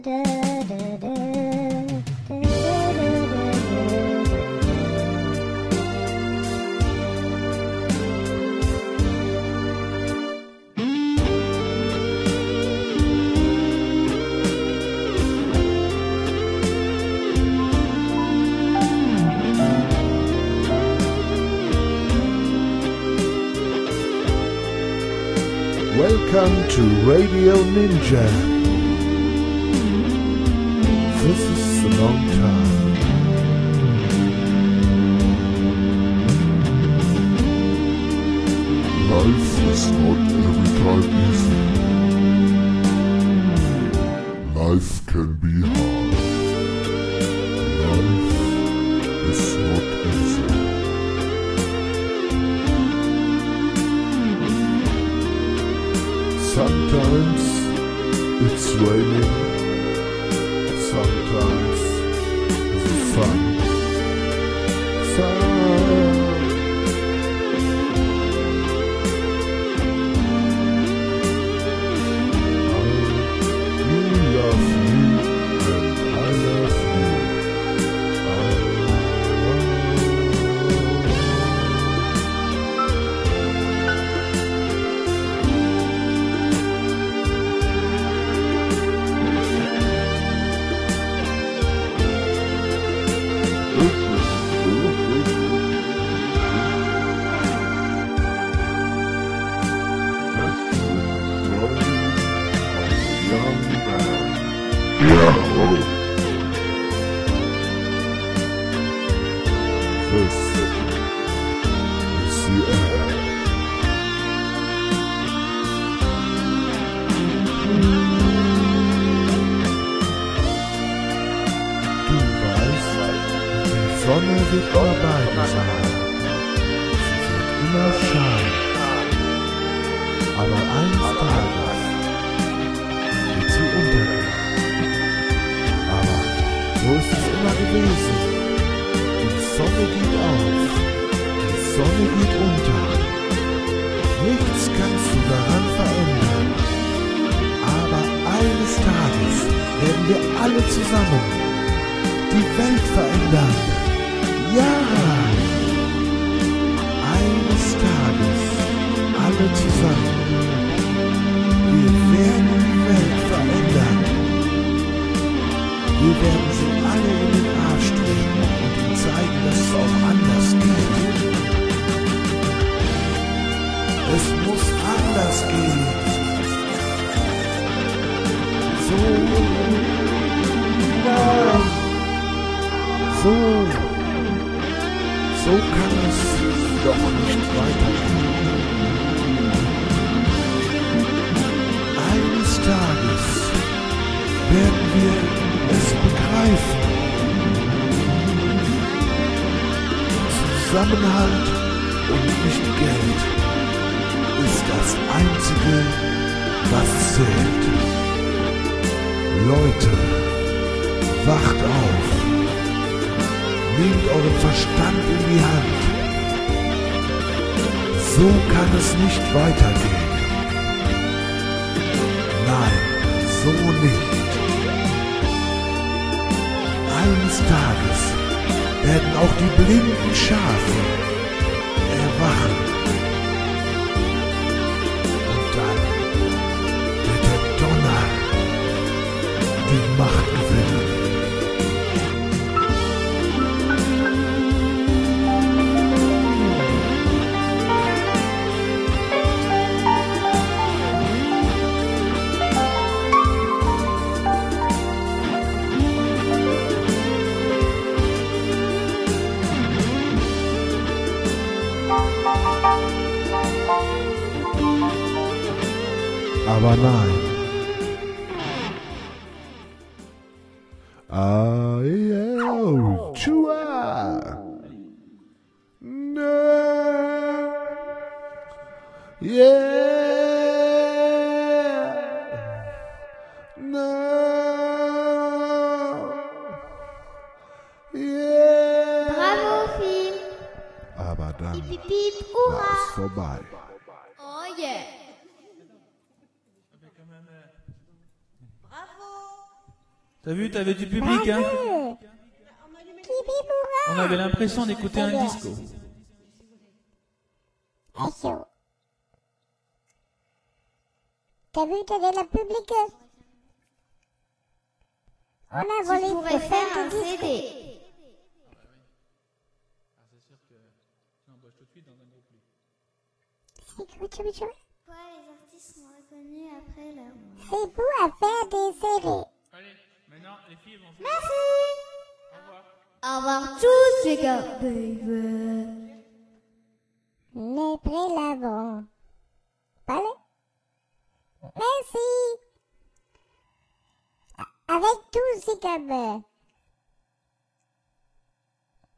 Welcome to Radio Ninja. This is a long time. Life is not every time easy. Life can be hard. Life is not easy. Sometimes it's raining, sometimes the sun. You love me and I love you. This is the air. Du weißt, die Sonne wird immer bei dir sein. Sie wird immer scheinen. Aber eines Tages wird sie untergehen. Aber so ist es immer gewesen. Die Sonne geht auf, die Sonne geht unter. Nichts kannst du daran verändern. Aber eines Tages werden wir alle zusammen die Welt verändern. Ja! Eines Tages alle zusammen. Wir werden die Welt verändern. Wir werden sie alle in den Arsch treten und ihnen zeigen, dass es auch anders geht. Es muss anders gehen. So kann es doch nicht weitergehen. Eines Tages werden wir es begreifen. Zusammenhalt und nicht Geld ist das Einzige, was zählt. Leute, wacht auf. Nehmt euren Verstand in die Hand. So kann es nicht weitergehen. Nein, so nicht. Eines Tages werden auch die blinden Schafe erwachen. Und dann wird der Donner die Macht gewinnen. Aber nein. Chua. No. Yeah. No. Yeah. Bravo, Phil. Aber dann Piep, piep, piep, war hurra. es vorbei. Oh yeah. Bravo! T'as vu, t'avais du public, hein? On avait l'impression d'écouter un disco. Aïe. T'as vu, t'avais la public. On a Tu volé pourrais faire un CD. C'est quoi, tu veux? Ouais, les artistes sont reconnus après là. C'est vous à faire des CD. Allez, maintenant, les filles vont faire... Merci. Au revoir tous les gars, baby. Les prélavons. Allez. Merci. Avec tous ces câbles.